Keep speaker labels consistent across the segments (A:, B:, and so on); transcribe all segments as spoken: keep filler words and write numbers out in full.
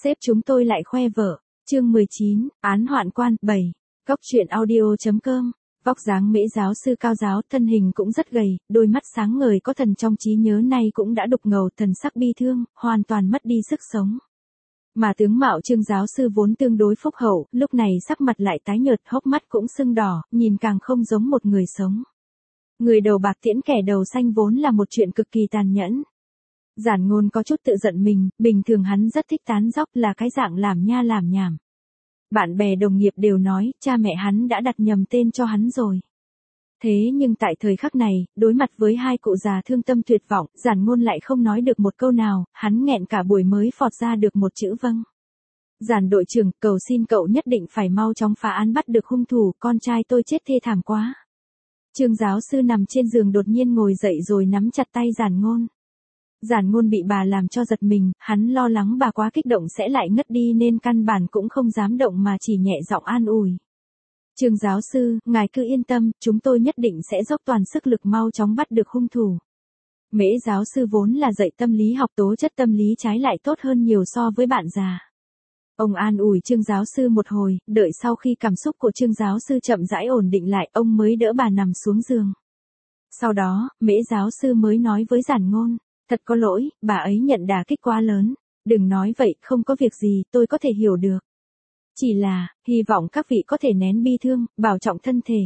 A: Sếp chúng tôi lại khoe vợ. Chương mười chín, án hoạn quan, bảy. Góc truyện audio.com. Vóc dáng Mễ giáo sư cao giáo, thân hình cũng rất gầy, đôi mắt sáng ngời có thần trong trí nhớ nay cũng đã đục ngầu, thần sắc bi thương, hoàn toàn mất đi sức sống. Mà tướng mạo Trương giáo sư vốn tương đối phúc hậu, lúc này sắc mặt lại tái nhợt, hốc mắt cũng sưng đỏ, nhìn càng không giống một người sống. Người đầu bạc tiễn kẻ đầu xanh vốn là một chuyện cực kỳ tàn nhẫn. Giản Ngôn có chút tự giận mình, bình thường hắn rất thích tán dóc, là cái dạng làm nha làm nhảm. Bạn bè đồng nghiệp đều nói, cha mẹ hắn đã đặt nhầm tên cho hắn rồi. Thế nhưng tại thời khắc này, đối mặt với hai cụ già thương tâm tuyệt vọng, Giản Ngôn lại không nói được một câu nào, hắn nghẹn cả buổi mới phọt ra được một chữ vâng. Giản đội trưởng, cầu xin cậu nhất định phải mau chóng phá án bắt được hung thủ, con trai tôi chết thê thảm quá. Trương giáo sư nằm trên giường đột nhiên ngồi dậy rồi nắm chặt tay Giản Ngôn. Giản Ngôn bị bà làm cho giật mình, hắn lo lắng bà quá kích động sẽ lại ngất đi nên căn bản cũng không dám động mà chỉ nhẹ giọng an ủi. Trương giáo sư, ngài cứ yên tâm, chúng tôi nhất định sẽ dốc toàn sức lực mau chóng bắt được hung thủ. Mễ giáo sư vốn là dạy tâm lý học, tố chất tâm lý trái lại tốt hơn nhiều so với bạn già. Ông an ủi Trương giáo sư một hồi, đợi sau khi cảm xúc của Trương giáo sư chậm rãi ổn định lại, ông mới đỡ bà nằm xuống giường. Sau đó, Mễ giáo sư mới nói với Giản Ngôn, thật có lỗi, bà ấy nhận đả kích quá lớn. Đừng nói vậy, không có việc gì, tôi có thể hiểu được. Chỉ là, hy vọng các vị có thể nén bi thương, bảo trọng thân thể.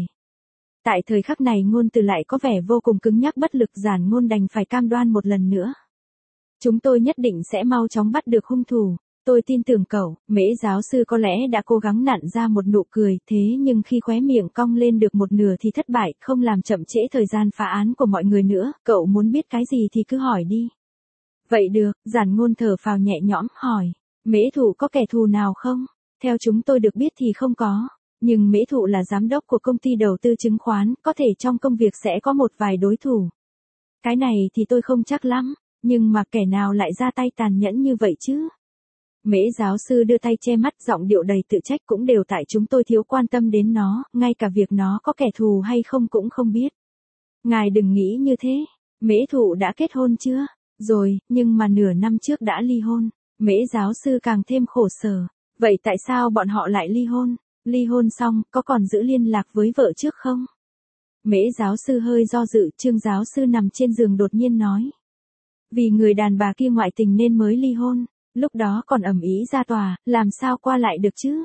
A: Tại thời khắc này Ngôn từ lại có vẻ vô cùng cứng nhắc bất lực, Giản Ngôn đành phải cam đoan một lần nữa. Chúng tôi nhất định sẽ mau chóng bắt được hung thủ. Tôi tin tưởng cậu. Mễ giáo sư có lẽ đã cố gắng nặn ra một nụ cười, thế nhưng khi khóe miệng cong lên được một nửa thì thất bại, không làm chậm trễ thời gian phá án của mọi người nữa. Cậu muốn biết cái gì thì cứ hỏi đi. Vậy được, Giản Ngôn thở phào nhẹ nhõm, hỏi. Mễ Thụ có kẻ thù nào không? Theo chúng tôi được biết thì không có. Nhưng Mễ Thụ là giám đốc của công ty đầu tư chứng khoán, có thể trong công việc sẽ có một vài đối thủ. Cái này thì tôi không chắc lắm, nhưng mà kẻ nào lại ra tay tàn nhẫn như vậy chứ? Mễ giáo sư đưa tay che mắt, giọng điệu đầy tự trách, cũng đều tại chúng tôi thiếu quan tâm đến nó, ngay cả việc nó có kẻ thù hay không cũng không biết. Ngài đừng nghĩ như thế. Mễ Thụ đã kết hôn chưa? Rồi, nhưng mà nửa năm trước đã ly hôn. Mễ giáo sư càng thêm khổ sở. Vậy tại sao bọn họ lại ly hôn? Ly hôn xong, có còn giữ liên lạc với vợ trước không? Mễ giáo sư hơi do dự, Trương giáo sư nằm trên giường đột nhiên nói. Vì người đàn bà kia ngoại tình nên mới ly hôn. Lúc đó còn ầm ĩ ra tòa, làm sao qua lại được chứ?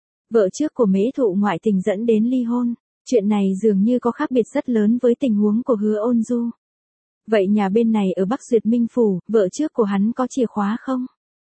A: Vợ trước của Mễ Thụ ngoại tình dẫn đến ly hôn. Chuyện này dường như có khác biệt rất lớn với tình huống của Hứa Ôn Du. Vậy nhà bên này ở Bắc Duyệt Minh Phủ, vợ trước của hắn có chìa khóa không?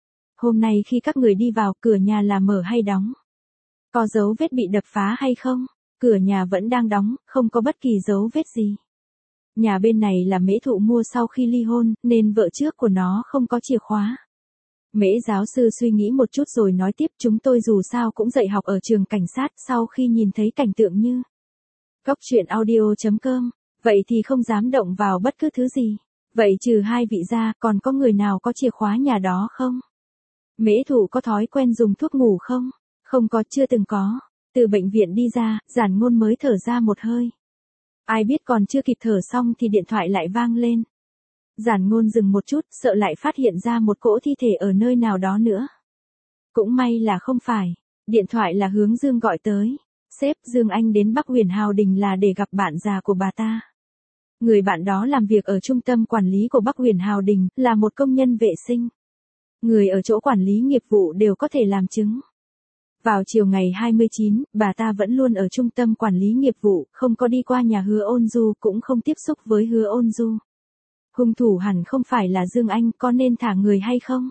A: Hôm nay khi các người đi vào, cửa nhà là mở hay đóng? Có dấu vết bị đập phá hay không? Cửa nhà vẫn đang đóng, không có bất kỳ dấu vết gì. Nhà bên này là Mễ Thụ mua sau khi ly hôn, nên vợ trước của nó không có chìa khóa. Mễ giáo sư suy nghĩ một chút rồi nói tiếp, chúng tôi dù sao cũng dạy học ở trường cảnh sát, sau khi nhìn thấy cảnh tượng như Góc truyện audio.com, vậy thì không dám động vào bất cứ thứ gì. Vậy trừ hai vị ra, còn có người nào có chìa khóa nhà đó không? Mễ Thụ có thói quen dùng thuốc ngủ không? Không có, chưa từng có. Từ bệnh viện đi ra, Giản Ngôn mới thở ra một hơi. Ai biết còn chưa kịp thở xong thì điện thoại lại vang lên. Giản Ngôn dừng một chút, sợ lại phát hiện ra một cỗ thi thể ở nơi nào đó nữa. Cũng may là không phải. Điện thoại là Hướng Dương gọi tới. Sếp, Dương Anh đến Bắc Huyền Hào Đình là để gặp bạn già của bà ta. Người bạn đó làm việc ở trung tâm quản lý của Bắc Huyền Hào Đình, là một công nhân vệ sinh. Người ở chỗ quản lý nghiệp vụ đều có thể làm chứng. Vào chiều ngày hai mươi chín, bà ta vẫn luôn ở trung tâm quản lý nghiệp vụ, không có đi qua nhà Hứa Ôn Du, cũng không tiếp xúc với Hứa Ôn Du. Hung thủ hẳn không phải là Dương Anh, có nên thả người hay không?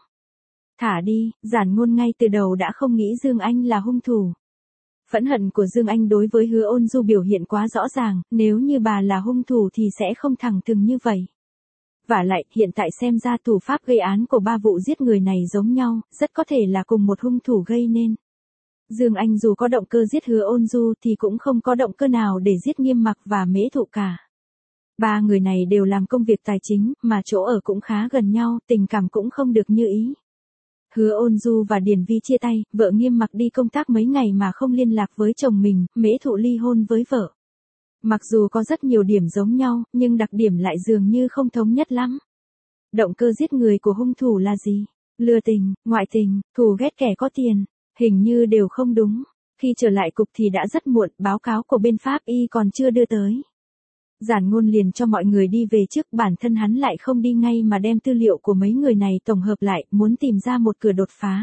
A: Thả đi. Giản Ngôn ngay từ đầu đã không nghĩ Dương Anh là hung thủ. Phẫn hận của Dương Anh đối với Hứa Ôn Du biểu hiện quá rõ ràng, nếu như bà là hung thủ thì sẽ không thẳng thừng như vậy. Vả lại, hiện tại xem ra thủ pháp gây án của ba vụ giết người này giống nhau, rất có thể là cùng một hung thủ gây nên. Dương Anh dù có động cơ giết Hứa Ôn Du thì cũng không có động cơ nào để giết Nghiêm Mặc và Mễ Thụ cả. Ba người này đều làm công việc tài chính, mà chỗ ở cũng khá gần nhau, tình cảm cũng không được như ý. Hứa Ôn Du và Điền Vi chia tay, vợ Nghiêm Mặc đi công tác mấy ngày mà không liên lạc với chồng mình, Mễ Thụ ly hôn với vợ. Mặc dù có rất nhiều điểm giống nhau, nhưng đặc điểm lại dường như không thống nhất lắm. Động cơ giết người của hung thủ là gì? Lừa tình, ngoại tình, thù ghét kẻ có tiền, hình như đều không đúng. Khi trở lại cục thì đã rất muộn, báo cáo của bên pháp y còn chưa đưa tới. Giản Ngôn liền cho mọi người đi về trước, bản thân hắn lại không đi ngay mà đem tư liệu của mấy người này tổng hợp lại, muốn tìm ra một cửa đột phá.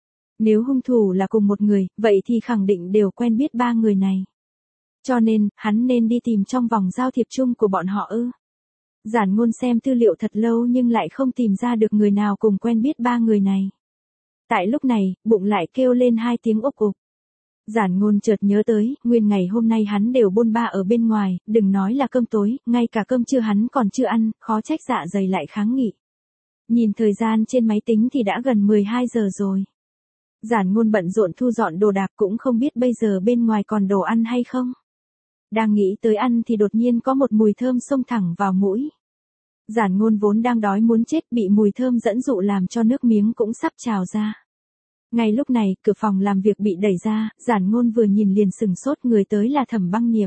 A: Nếu hung thủ là cùng một người, vậy thì khẳng định đều quen biết ba người này. Cho nên, hắn nên đi tìm trong vòng giao thiệp chung của bọn họ ư. Giản Ngôn xem tư liệu thật lâu nhưng lại không tìm ra được người nào cùng quen biết ba người này. Tại lúc này, bụng lại kêu lên hai tiếng ục ục. Giản Ngôn chợt nhớ tới, nguyên ngày hôm nay hắn đều bôn ba ở bên ngoài, đừng nói là cơm tối, ngay cả cơm trưa hắn còn chưa ăn, khó trách dạ dày lại kháng nghị. Nhìn thời gian trên máy tính thì đã gần mười hai giờ rồi. Giản Ngôn bận rộn thu dọn đồ đạc, cũng không biết bây giờ bên ngoài còn đồ ăn hay không. Đang nghĩ tới ăn thì đột nhiên có một mùi thơm xông thẳng vào mũi. Giản Ngôn vốn đang đói muốn chết, bị mùi thơm dẫn dụ làm cho nước miếng cũng sắp trào ra. Ngay lúc này, cửa phòng làm việc bị đẩy ra, Giản Ngôn vừa nhìn liền sừng sốt, người tới là Thẩm Băng Niệm.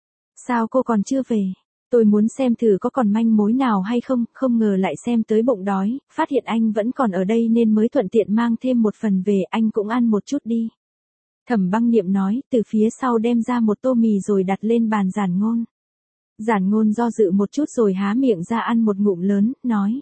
A: Sao cô còn chưa về? Tôi muốn xem thử có còn manh mối nào hay không, không ngờ lại xem tới bụng đói, phát hiện anh vẫn còn ở đây nên mới thuận tiện mang thêm một phần về, anh cũng ăn một chút đi. Thẩm Băng Niệm nói, từ phía sau đem ra một tô mì rồi đặt lên bàn Giản Ngôn. Giản Ngôn do dự một chút rồi há miệng ra ăn một ngụm lớn, nói.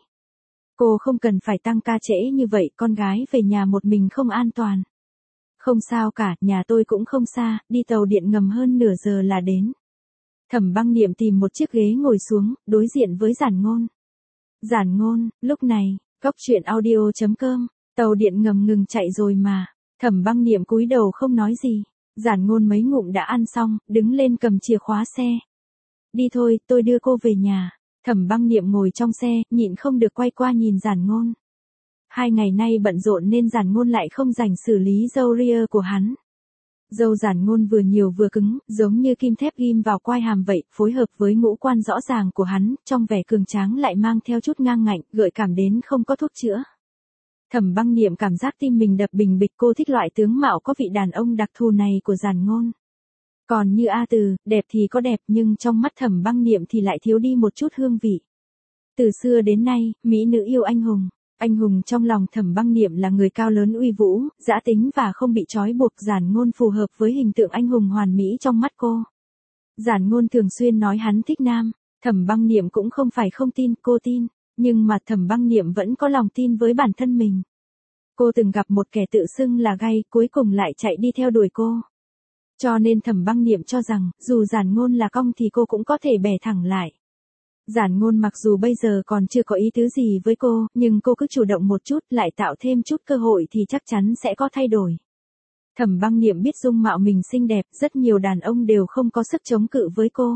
A: Cô không cần phải tăng ca trễ như vậy, con gái về nhà một mình không an toàn. Không sao cả, nhà tôi cũng không xa, đi tàu điện ngầm hơn nửa giờ là đến. Thẩm Băng Niệm tìm một chiếc ghế ngồi xuống, đối diện với Giản Ngôn. Giản Ngôn, lúc này, góc truyện audio chấm com, tàu điện ngầm ngừng chạy rồi mà. Thẩm Băng Niệm cúi đầu không nói gì. Giản Ngôn mấy ngụm đã ăn xong, đứng lên cầm chìa khóa xe. Đi thôi, tôi đưa cô về nhà. Thẩm Băng Niệm ngồi trong xe, nhịn không được quay qua nhìn Giản Ngôn. Hai ngày nay bận rộn nên Giản Ngôn lại không rảnh xử lý râu ria của hắn. Râu Giản Ngôn vừa nhiều vừa cứng, giống như kim thép ghim vào quai hàm vậy, phối hợp với ngũ quan rõ ràng của hắn, trong vẻ cường tráng lại mang theo chút ngang ngạnh, gợi cảm đến không có thuốc chữa. Thẩm Băng Niệm cảm giác tim mình đập bình bịch, cô thích loại tướng mạo có vị đàn ông đặc thù này của Giản Ngôn. Còn như A Từ, đẹp thì có đẹp nhưng trong mắt Thẩm Băng Niệm thì lại thiếu đi một chút hương vị. Từ xưa đến nay, mỹ nữ yêu anh hùng. Anh hùng trong lòng Thẩm Băng Niệm là người cao lớn uy vũ, dã tính và không bị trói buộc. Giản Ngôn phù hợp với hình tượng anh hùng hoàn mỹ trong mắt cô. Giản Ngôn thường xuyên nói hắn thích nam. Thẩm Băng Niệm cũng không phải không tin, cô tin. Nhưng mà Thẩm Băng Niệm vẫn có lòng tin với bản thân mình. Cô từng gặp một kẻ tự xưng là gay, cuối cùng lại chạy đi theo đuổi cô. Cho nên Thẩm Băng Niệm cho rằng, dù Giản Ngôn là cong thì cô cũng có thể bẻ thẳng lại. Giản Ngôn mặc dù bây giờ còn chưa có ý tứ gì với cô, nhưng cô cứ chủ động một chút, lại tạo thêm chút cơ hội thì chắc chắn sẽ có thay đổi. Thẩm Băng Niệm biết dung mạo mình xinh đẹp, rất nhiều đàn ông đều không có sức chống cự với cô.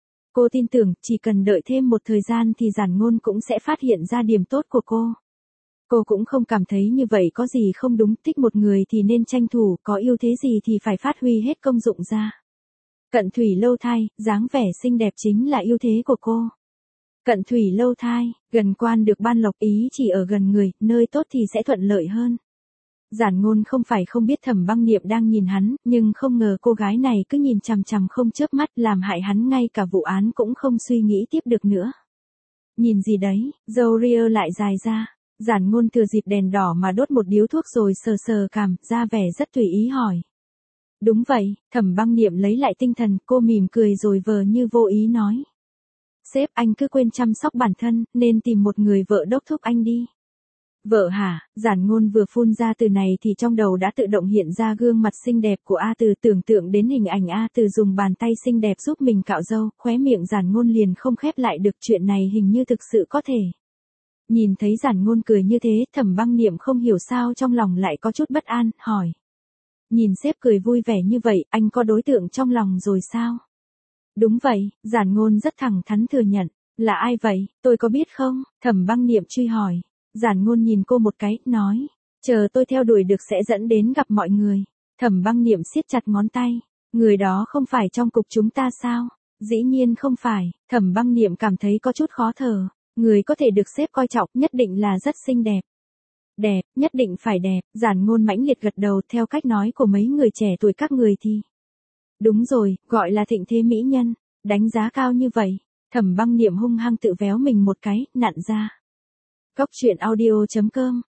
A: Cô tin tưởng, chỉ cần đợi thêm một thời gian thì Giản Ngôn cũng sẽ phát hiện ra điểm tốt của cô. Cô cũng không cảm thấy như vậy có gì không đúng, thích một người thì nên tranh thủ, có ưu thế gì thì phải phát huy hết công dụng ra. Cận thủy lâu thai, dáng vẻ xinh đẹp chính là ưu thế của cô. Cận thủy lâu thai, gần quan được ban lộc, ý chỉ ở gần người, nơi tốt thì sẽ thuận lợi hơn. Giản Ngôn không phải không biết Thẩm Băng Niệm đang nhìn hắn, nhưng không ngờ cô gái này cứ nhìn chằm chằm không chớp mắt, làm hại hắn ngay cả vụ án cũng không suy nghĩ tiếp được nữa. Nhìn gì đấy, râu ria lại dài ra. Giản Ngôn thừa dịp đèn đỏ mà đốt một điếu thuốc rồi sờ sờ cằm, ra vẻ rất tùy ý hỏi. Đúng vậy, Thẩm Băng Niệm lấy lại tinh thần, cô mỉm cười rồi vờ như vô ý nói. Sếp, anh cứ quên chăm sóc bản thân, nên tìm một người vợ đốc thúc anh đi. Vợ hả? Giản Ngôn vừa phun ra từ này thì trong đầu đã tự động hiện ra gương mặt xinh đẹp của A Từ, tưởng tượng đến hình ảnh A Từ dùng bàn tay xinh đẹp giúp mình cạo râu, khóe miệng Giản Ngôn liền không khép lại được, chuyện này hình như thực sự có thể. Nhìn thấy Giản Ngôn cười như thế, Thẩm Băng Niệm không hiểu sao trong lòng lại có chút bất an, hỏi. Nhìn sếp cười vui vẻ như vậy, anh có đối tượng trong lòng rồi sao? Đúng vậy, Giản Ngôn rất thẳng thắn thừa nhận. Là ai vậy, tôi có biết không? Thẩm Băng Niệm truy hỏi. Giản Ngôn nhìn cô một cái, nói. Chờ tôi theo đuổi được sẽ dẫn đến gặp mọi người. Thẩm Băng Niệm siết chặt ngón tay. Người đó không phải trong cục chúng ta sao? Dĩ nhiên không phải. Thẩm Băng Niệm cảm thấy có chút khó thở. Người có thể được sếp coi trọng nhất định là rất xinh đẹp. Đẹp, nhất định phải đẹp. Giản Ngôn mãnh liệt gật đầu, theo cách nói của mấy người trẻ tuổi các người thì. Đúng rồi, gọi là thịnh thế mỹ nhân. Đánh giá cao như vậy. Thẩm Băng Niệm hung hăng tự véo mình một cái, nặn ra. Góc truyện audio chấm com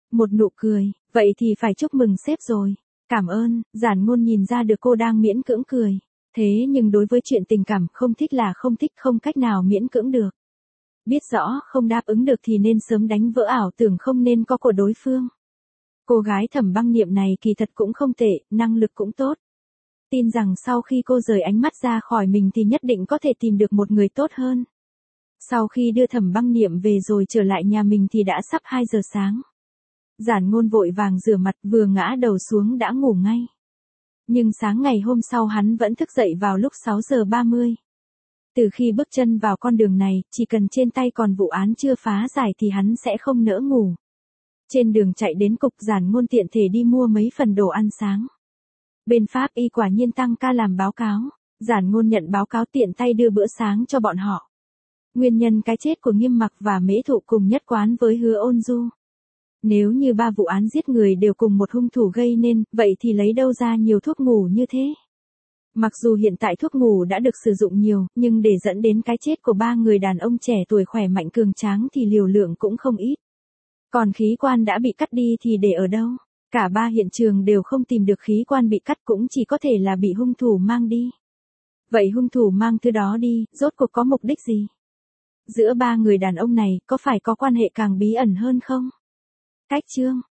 A: Một nụ cười, vậy thì phải chúc mừng sếp rồi. Cảm ơn, Giản Ngôn nhìn ra được cô đang miễn cưỡng cười. Thế nhưng đối với chuyện tình cảm không thích là không thích, không cách nào miễn cưỡng được. Biết rõ không đáp ứng được thì nên sớm đánh vỡ ảo tưởng không nên có của đối phương. Cô gái Thẩm Băng Niệm này kỳ thật cũng không tệ, năng lực cũng tốt. Tin rằng sau khi cô rời ánh mắt ra khỏi mình thì nhất định có thể tìm được một người tốt hơn. Sau khi đưa Thẩm Băng Niệm về rồi trở lại nhà mình thì đã sắp hai giờ sáng. Giản Ngôn vội vàng rửa mặt, vừa ngã đầu xuống đã ngủ ngay. Nhưng sáng ngày hôm sau hắn vẫn thức dậy vào lúc sáu giờ ba mươi. Từ khi bước chân vào con đường này, chỉ cần trên tay còn vụ án chưa phá giải thì hắn sẽ không nỡ ngủ. Trên đường chạy đến cục, Giản Ngôn tiện thể đi mua mấy phần đồ ăn sáng. Bên pháp y quả nhiên tăng ca làm báo cáo. Giản Ngôn nhận báo cáo tiện tay đưa bữa sáng cho bọn họ. Nguyên nhân cái chết của Nghiêm Mặc và Mễ Thụ cùng nhất quán với Hứa Ôn Du. Nếu như ba vụ án giết người đều cùng một hung thủ gây nên, vậy thì lấy đâu ra nhiều thuốc ngủ như thế? Mặc dù hiện tại thuốc ngủ đã được sử dụng nhiều, nhưng để dẫn đến cái chết của ba người đàn ông trẻ tuổi khỏe mạnh cường tráng thì liều lượng cũng không ít. Còn khí quan đã bị cắt đi thì để ở đâu? Cả ba hiện trường đều không tìm được khí quan bị cắt, cũng chỉ có thể là bị hung thủ mang đi. Vậy hung thủ mang thứ đó đi, rốt cuộc có mục đích gì? Giữa ba người đàn ông này, có phải có quan hệ càng bí ẩn hơn không? Cách chương